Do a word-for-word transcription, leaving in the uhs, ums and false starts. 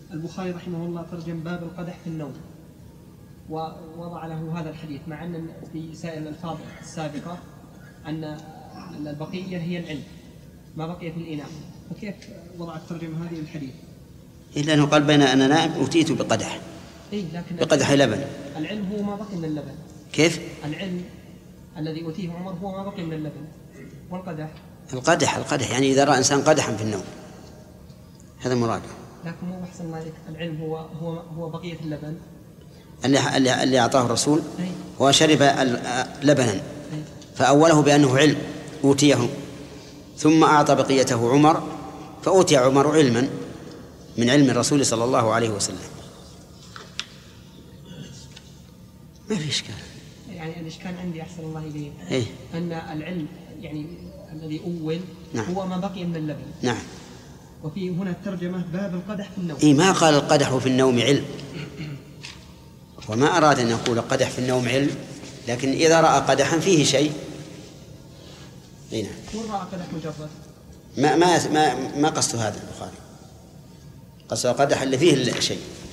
البخاري رحمه الله ترجم باب القدح في النوم ووضع له هذا الحديث، مع أن في سائر الألفاظ السابقة أن البقية هي العلم ما بقي في الإناء، فكيف وضع الترجمة هذه الحديث؟ إلا أنه قال بين أنا نائم أوتيت بقدح، إيه لكن بقدح لبن. العلم هو ما بقي من اللبن. كيف؟ العلم الذي أوتيه عمر هو ما بقي من اللبن، والقدح القدح القدح يعني إذا رأى إنسان قدحا في النوم، هذا مراده. لكن مو أحسن الله عليك، العلم هو هو هو بقية اللبن اللي اللي, اللي أعطاه الرسول. أي. هو شرب لبنا فأوله بأنه علم أوتيه، ثم أعطى بقيته عمر فأوتي عمر علما من علم الرسول صلى الله عليه وسلم. ما في إشكال. يعني الإشكال عندي أحسن الله إليه إيه؟ أن العلم يعني الذي أول نعم. هو ما بقي من اللبن. نعم. وفي هنا الترجمة باب القدح في النوم. إيه ما قال القدح في النوم علم، وما أراد أن يقول قدح في النوم علم، لكن إذا رأى قدحا فيه شيء. إيه نعم. وين رأى قدح مجرد؟ ما ما ما ما قصد هذا البخاري، قصد قدح اللي فيه شيء.